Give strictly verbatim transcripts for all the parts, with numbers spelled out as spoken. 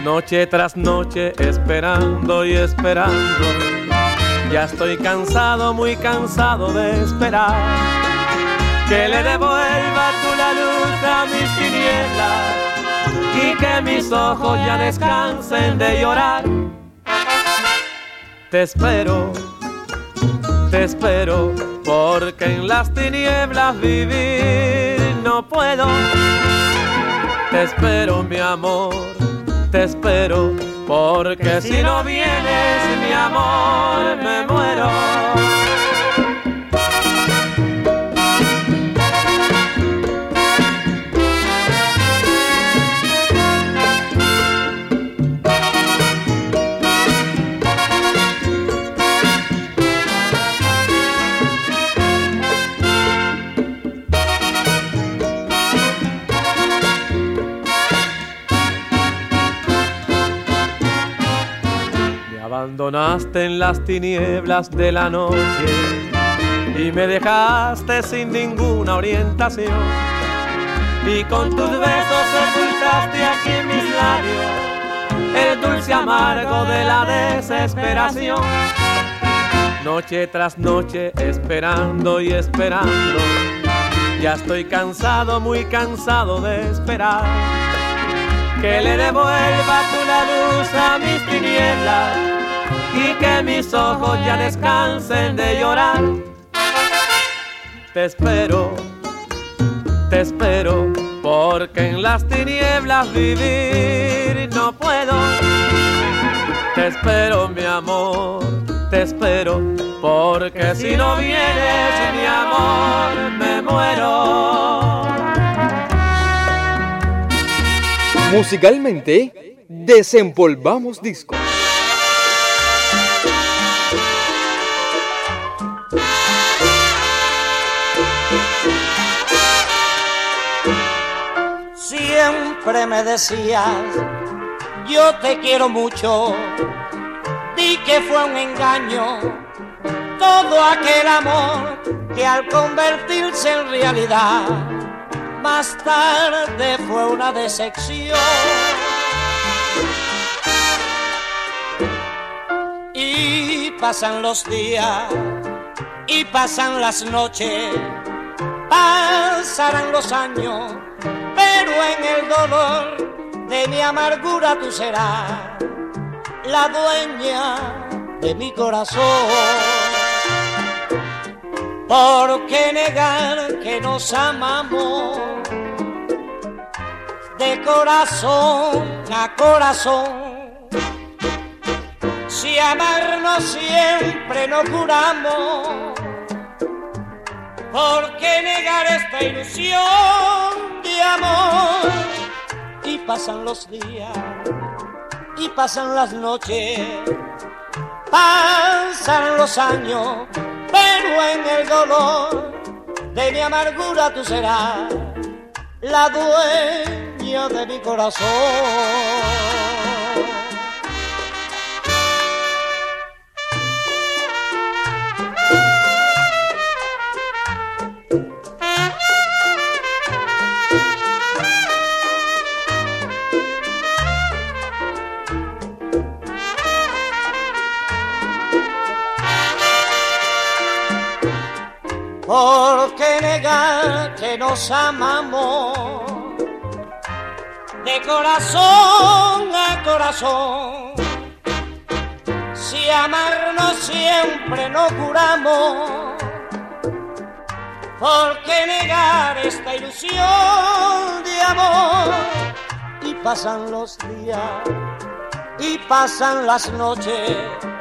noche tras noche esperando y esperando. Ya estoy cansado, muy cansado de esperar que le devuelva tú la luz a mis tinieblas y que mis ojos ya descansen de llorar. Te espero, te espero, porque en las tinieblas vivir no puedo. Te espero, mi amor, te espero, porque si no vienes, mi amor, me muero. Abandonaste en las tinieblas de la noche y me dejaste sin ninguna orientación, y con tus besos sepultaste aquí en mis labios el dulce amargo de la desesperación. Noche tras noche esperando y esperando, ya estoy cansado, muy cansado de esperar que le devuelva tú la luz a mis tinieblas y que mis ojos ya descansen de llorar. Te espero, te espero, porque en las tinieblas vivir no puedo. Te espero, mi amor, te espero, porque si no vienes, mi amor, me muero. Musicalmente, desempolvamos discos. Siempre me decías, yo te quiero mucho, di que fue un engaño todo aquel amor que al convertirse en realidad más tarde fue una decepción. Y pasan los días y pasan las noches, pasarán los años, pero en el dolor de mi amargura tú serás la dueña de mi corazón. ¿Por qué negar que nos amamos de corazón a corazón? Si amarnos siempre nos juramos, ¿por qué negar esta ilusión de amor? Y pasan los días y pasan las noches, pasan los años, pero en el dolor de mi amargura tú serás la dueña de mi corazón. ¿Por qué negar que nos amamos de corazón a corazón? Si amarnos siempre nos juramos, ¿por qué negar esta ilusión de amor? Y pasan los días y pasan las noches,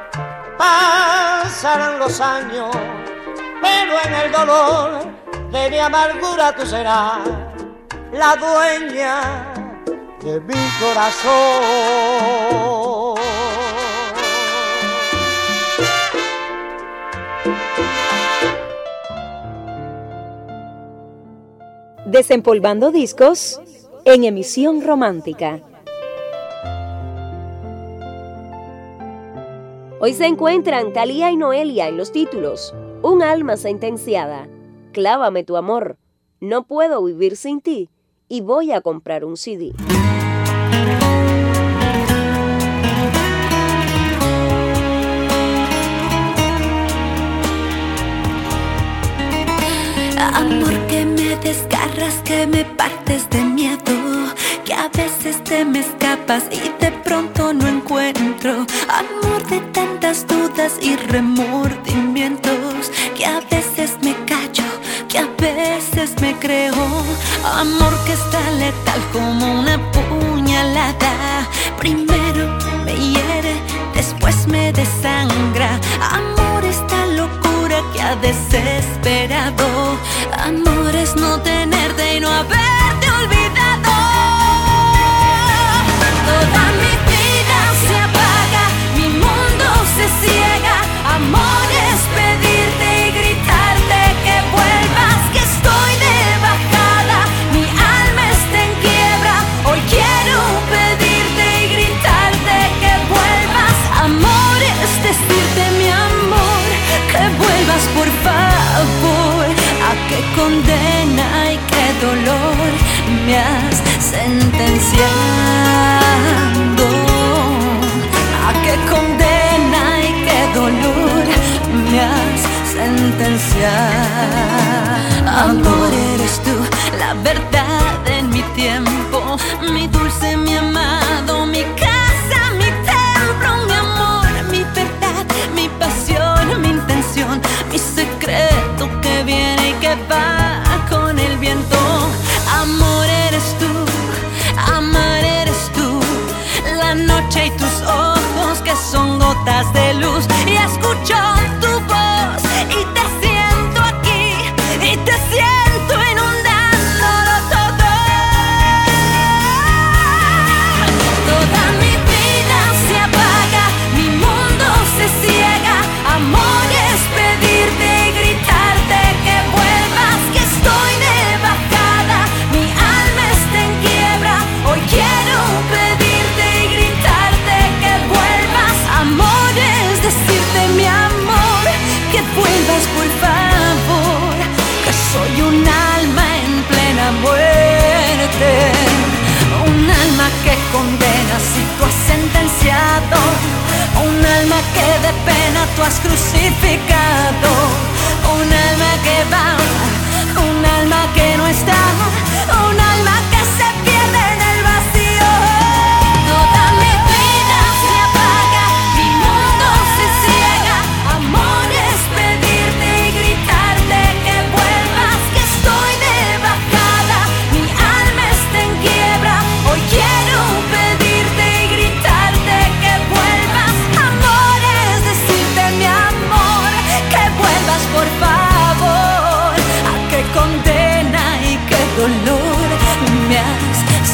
pasarán los años, pero en el dolor de mi amargura tú serás la dueña de mi corazón. Desempolvando discos en emisión romántica. Hoy se encuentran Thalía y Noelia en los títulos Un alma sentenciada, Clávame tu amor, No puedo vivir sin ti y Voy a comprar un C D. Amor que me desgarras, que me partes de miedo, que a veces te me escapas y de pronto no encuentro. Amor de tantas dudas y remordimientos, que a veces me callo, que a veces me creo. Amor que está letal como una puñalada. Primero me hiere, después me desangra. Amor, esta locura que ha desesperado. Amor es no tenerte y no haberte olvidado. Toda mi vida se apaga, mi mundo se ciega. Amor es pedirte y gritarte que vuelvas, que estoy de bajada, mi alma está en quiebra. Hoy quiero pedirte y gritarte que vuelvas. Amor es decirte, mi amor, que vuelvas por favor. A qué condena y qué dolor me has sentenciado. A qué condena y qué dolor me has sentenciado. Amor, eres tú, la verdad en mi tiempo, mi dulce, mi amado, mi casa, mi templo, mi amor, mi verdad, mi pasión, mi intención, mi secreto que viene y que va con el viento. Amor, eres tú, amar eres tú, la noche y tus ojos que son gotas de luz. Y escucho tu voz y te siento aquí y te siento inundándolo todo. Toda mi vida se apaga, mi mundo se ciega. Amor es pedirte y gritarte que vuelvas, que estoy de bajada, mi alma está en quiebra. Hoy quiero pedirte y gritarte que vuelvas. Amor es decirte, mi amor, que vuelvas por favor, que soy un alma en plena muerte, un alma que condena si tú has sentenciado, un alma que de pena tú has crucificado, un alma que va, un alma que no está, un alma que se pierde en el vacío. Toda mi vida se apaga, mi mundo se ciega. Amor es pedirte y gritarte que vuelvas, que estoy de bajada, mi alma está en quiebra. Hoy quiero pedirte y gritarte que vuelvas. Amor es decirte, mi amor, que vuelvas por favor. A qué condena y qué dolor me has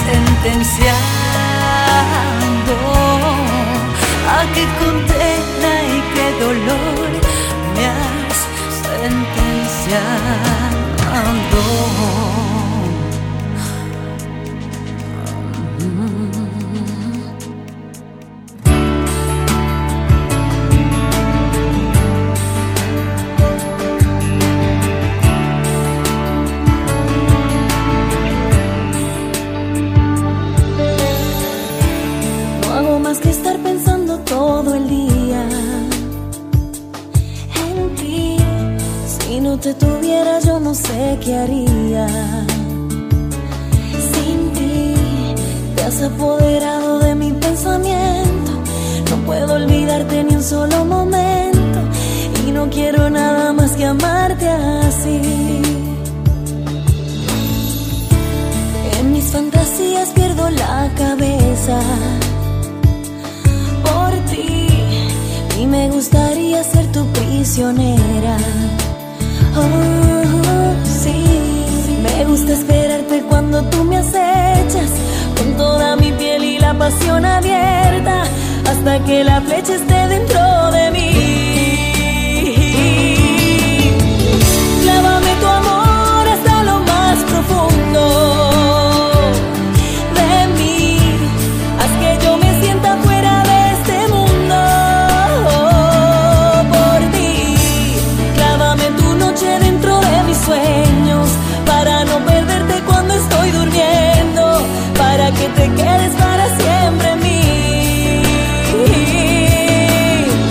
sentenciado. A qué condena y qué dolor me has sentenciado. No hago más que estar pensando todo el día en ti. Si no te tuviera yo no sé qué haría. Sin ti te has apoderado de mi pensamiento. No puedo olvidarte ni un solo momento y no quiero nada más que amarte así. En mis fantasías pierdo la cabeza por ti y me gustaría ser tu prisionera. Oh, sí, me gusta esperarte cuando tú me acechas con toda mi piel y la pasión abierta hasta que la flecha esté dentro de mí. Clávame tu amor hasta lo más profundo de mí, haz que yo me sienta fuera de este mundo por ti. Clávame tu noche dentro de mis sueños para no perderte cuando estoy durmiendo, para que te quedes para siempre en mí.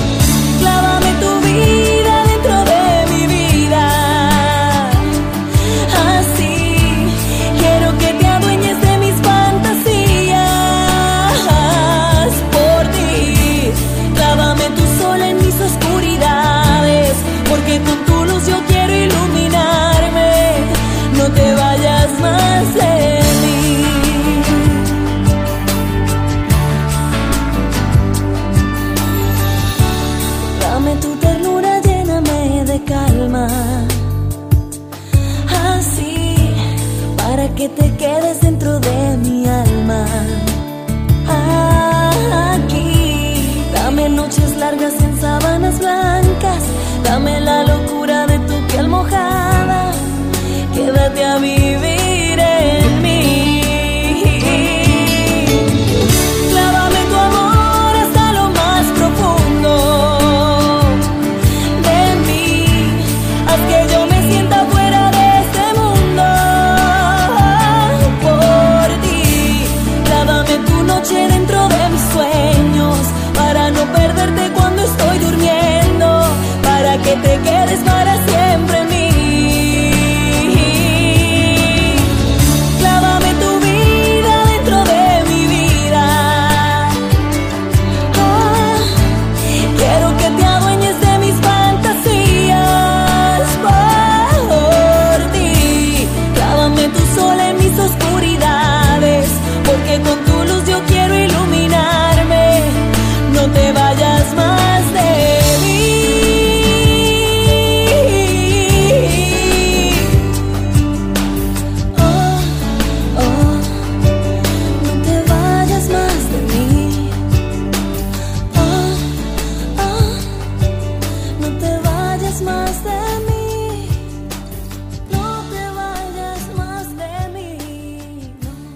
Dame la locura de tu piel mojada, quédate a vivir en mí. Clávame tu amor hasta lo más profundo de mí, haz que yo me sienta fuera de este mundo por ti. Clávame tu noche dentro de mis sueños, para no perderte cuando estoy durmiendo, para que te quedes para siempre en mí. Clávame tu vida dentro de mi vida. Ah, quiero que te adueñes de mis fantasías por ti. Clávame tu sol en mis oscuridades, porque con tu luz yo quiero iluminarme. No te vayas más de mí. Oh, oh, no te vayas más de mí. Oh, oh, no te vayas más de mí. No te vayas más de mí.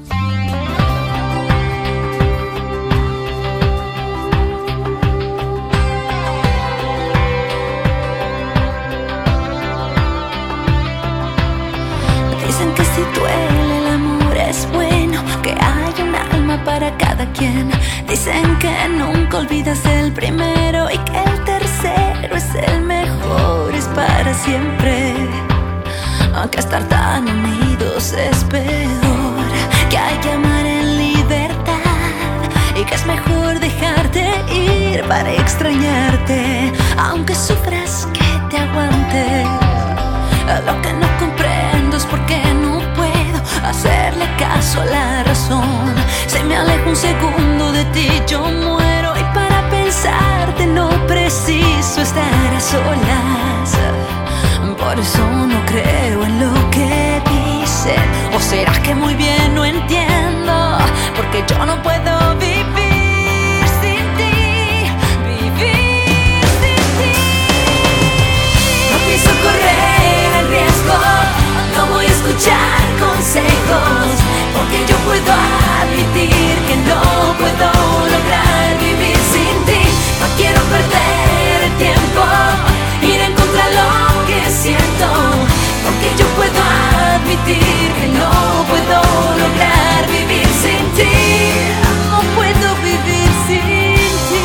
Dicen que si duele el amor es bueno, que hay un alma para cada quien. Dicen que nunca olvidas el primero y que el tercero es el mejor, es para siempre. Aunque estar tan unidos es peor, que hay que amar en libertad y que es mejor dejarte ir para extrañarte. Aunque sufras, que te aguante. Lo que no comprendo es por qué no puedo hacerle caso a la razón. Si me alejo un segundo de ti yo muero, y para pensarte no preciso estar a solas. Por eso no creo en lo que dicen. ¿O será que muy bien no entiendo? Porque yo no puedo vivir sin ti, vivir sin ti. No pienso correr el riesgo, no voy a escuchar consejos, porque yo puedo admitir que no puedo lograr vivir sin ti. No quiero perder el tiempo, ir en contra de lo que siento, porque yo puedo admitir que no puedo lograr vivir sin ti. No puedo vivir sin ti.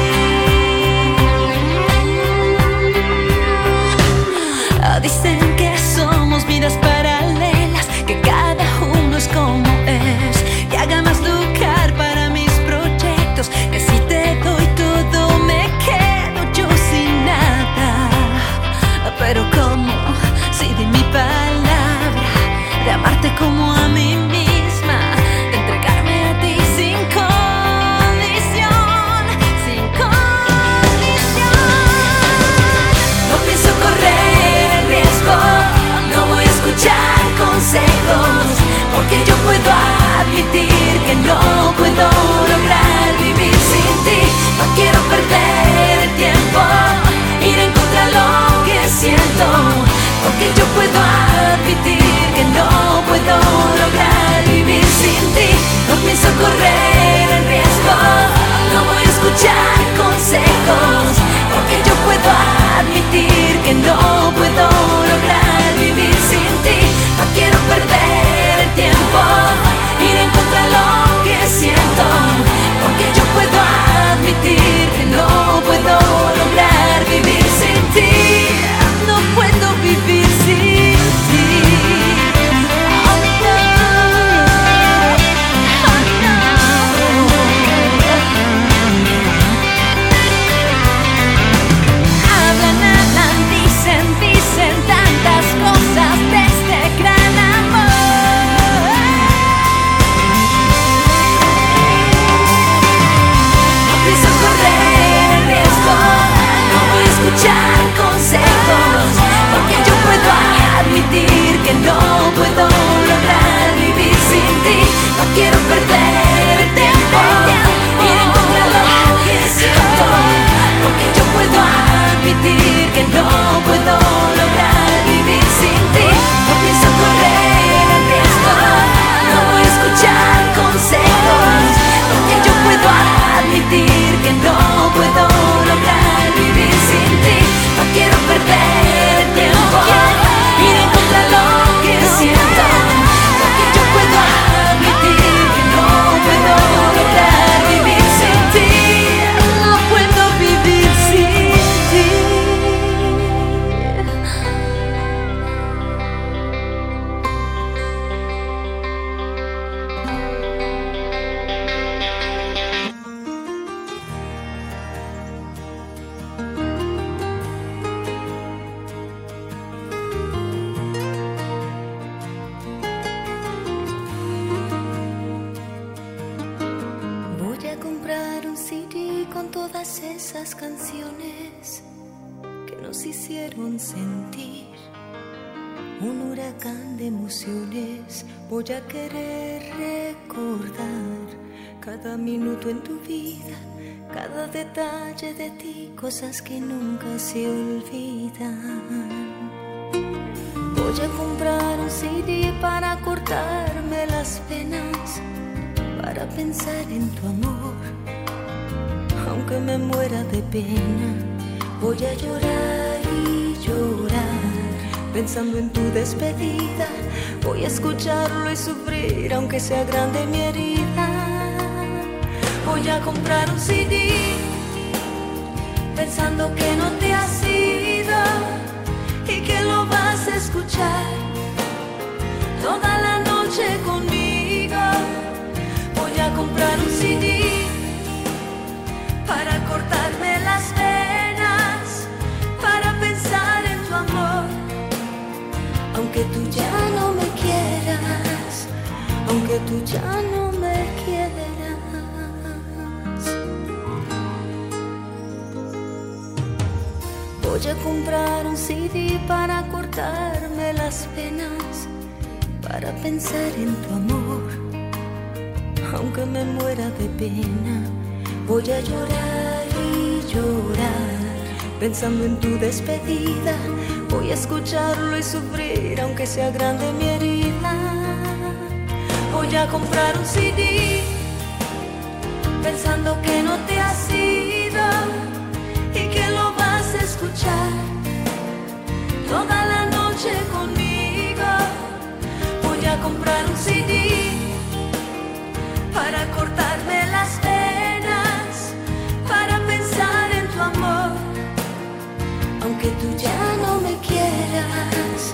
Ah, dicen que somos vidas paralelas, que cada uno es como es, que haga más lugar para mis proyectos, que si te doy todo me quedo yo sin nada. Pero como si di mi palabra de amarte como a mí misma, de entregarme a ti sin condición, sin condición. No pienso correr el riesgo, no voy a escuchar consejos, porque yo puedo admitir que no puedo lograr vivir sin ti. No quiero perder el tiempo, ir en contra de lo que siento, porque yo puedo admitir que no puedo lograr vivir sin ti. No pienso correr el riesgo, no voy a escuchar consejos, porque yo puedo admitir que no puedo lograr vivir sin ti. No quiero perder el tiempo, ir en contra de lo que siento, porque yo puedo admitir que no puedo lograr vivir sin ti. No puedo vivir sin ti. Oh, no. Oh, no. Hablan, hablan, dicen, dicen tantas cosas de este gran amor. No pienso correr el riesgo, no voy a escuchar consejos, porque yo puedo admitir que no puedo lograr vivir sin ti. No quiero perder el tiempo, ir en contra de lo que siento, porque yo puedo admitir que no C D con todas esas canciones que nos hicieron sentir un huracán de emociones. Voy a querer recordar cada minuto en tu vida, cada detalle de ti, cosas que nunca se olvidan. Voy a comprar un C D para cortarme las penas, para pensar en tu amor, aunque me muera de pena. Voy a llorar y llorar, pensando en tu despedida. Voy a escucharlo y sufrir, aunque sea grande mi herida. Voy a comprar un C D, pensando que no te has ido y que lo vas a escuchar toda la noche conmigo. Voy a comprar un C D para cortarme las venas, para pensar en tu amor, aunque tú ya no me quieras, aunque tú ya no me quieras. Voy a comprar un C D para cortarme las penas, para pensar en tu amor, aunque me muera de pena. Voy a llorar y llorar, pensando en tu despedida. Voy a escucharlo y sufrir, aunque sea grande mi herida. Voy a comprar un C D, pensando que no te has ido y que lo vas a escuchar toda la noche conmigo. Voy a comprar un C D para cortarme las venas, para pensar en tu amor, aunque tú ya no me quieras.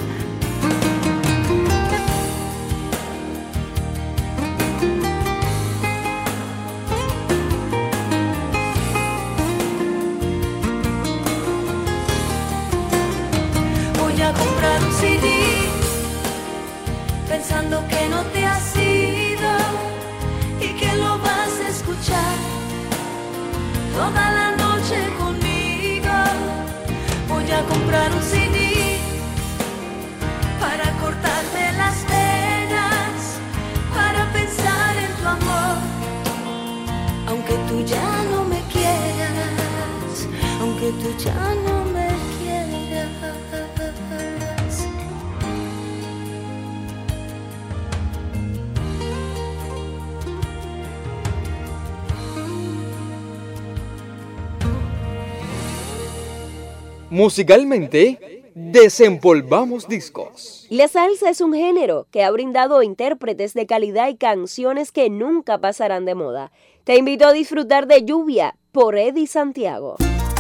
Voy a comprar un C D, pensando que no te has ido y que lo vas a escuchar toda la noche conmigo. Voy a comprar un C D para cortarme las venas, para pensar en tu amor, aunque tú ya no me quieras, aunque tú ya no me quieras. Musicalmente, desempolvamos discos. La salsa es un género que ha brindado intérpretes de calidad y canciones que nunca pasarán de moda. Te invito a disfrutar de Lluvia por Eddie Santiago.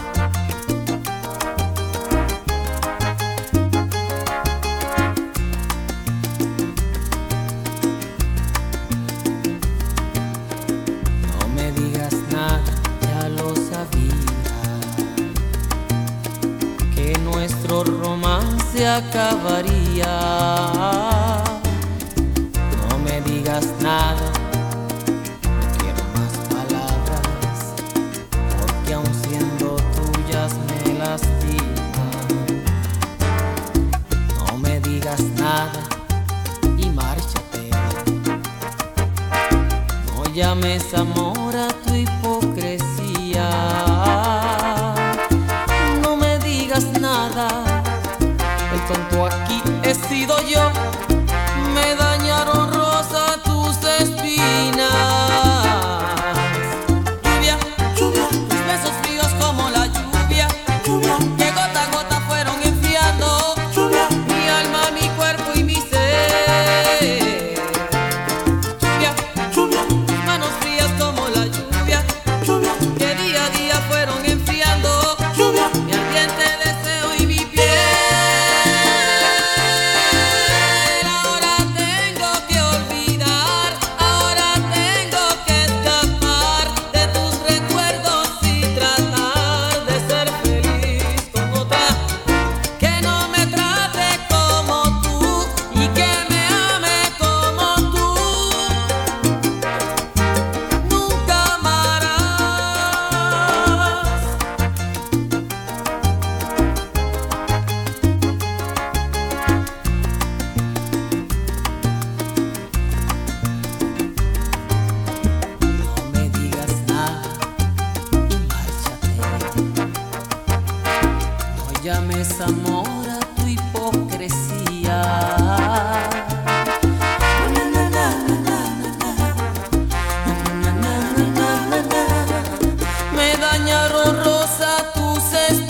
No me digas nada, ya lo sabía, que nuestro romance acabaría. No me digas nada, no quiero más palabras, porque aun siendo tuyas me lastiman. No me digas nada y márchate. No llames amor a tu hipocresía. No me digas nada, el tonto aquí he sido yo. Me dañaron rosa tus espinas. Lluvia, lluvia, tus besos fríos como la lluvia, lluvia, que gota a gota fueron enfriando lluvia, mi alma, mi cuerpo y mi ser. Lluvia, lluvia, tus manos frías como llames amor a tu hipocresía. Me dañaron rosa tus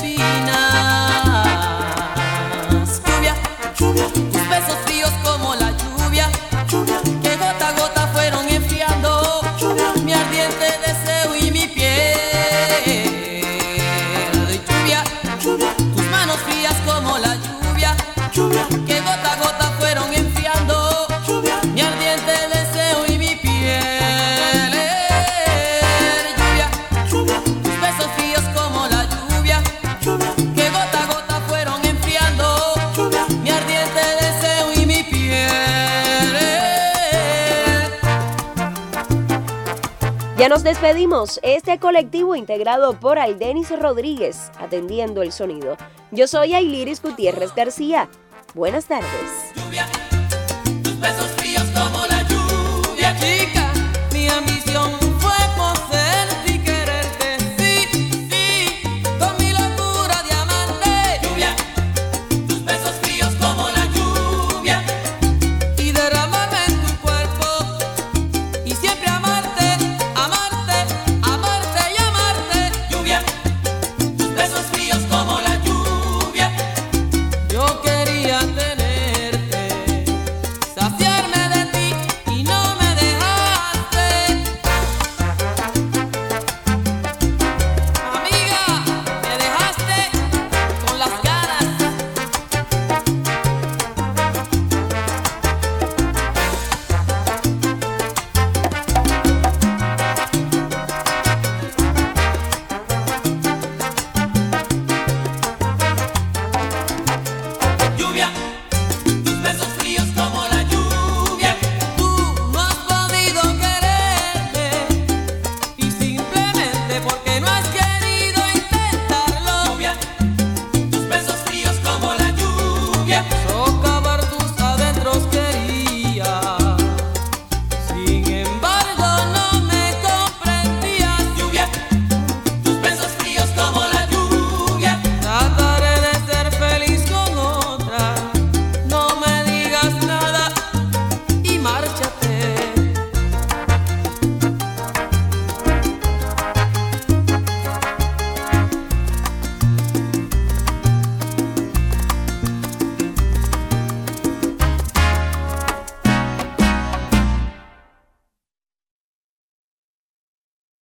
espinas. Lluvia, lluvia, tus besos fríos como la lluvia, lluvia, que gota a gota fueron enfriando lluvia, mi ardiente deseo y mi piel. Lluvia, lluvia, tus manos frías como la lluvia, lluvia, que gota a gota fueron enfriando lluvia, mi ardiente deseo y mi piel. Lluvia, lluvia, tus besos fríos como la lluvia, lluvia, que gota a gota fueron enfriando lluvia, mi ardiente deseo y mi piel. Ya nos despedimos. Este colectivo integrado por Aldenis Rodríguez, atendiendo el sonido. Yo soy Ayliris Gutiérrez García. Buenas tardes. Lluvia.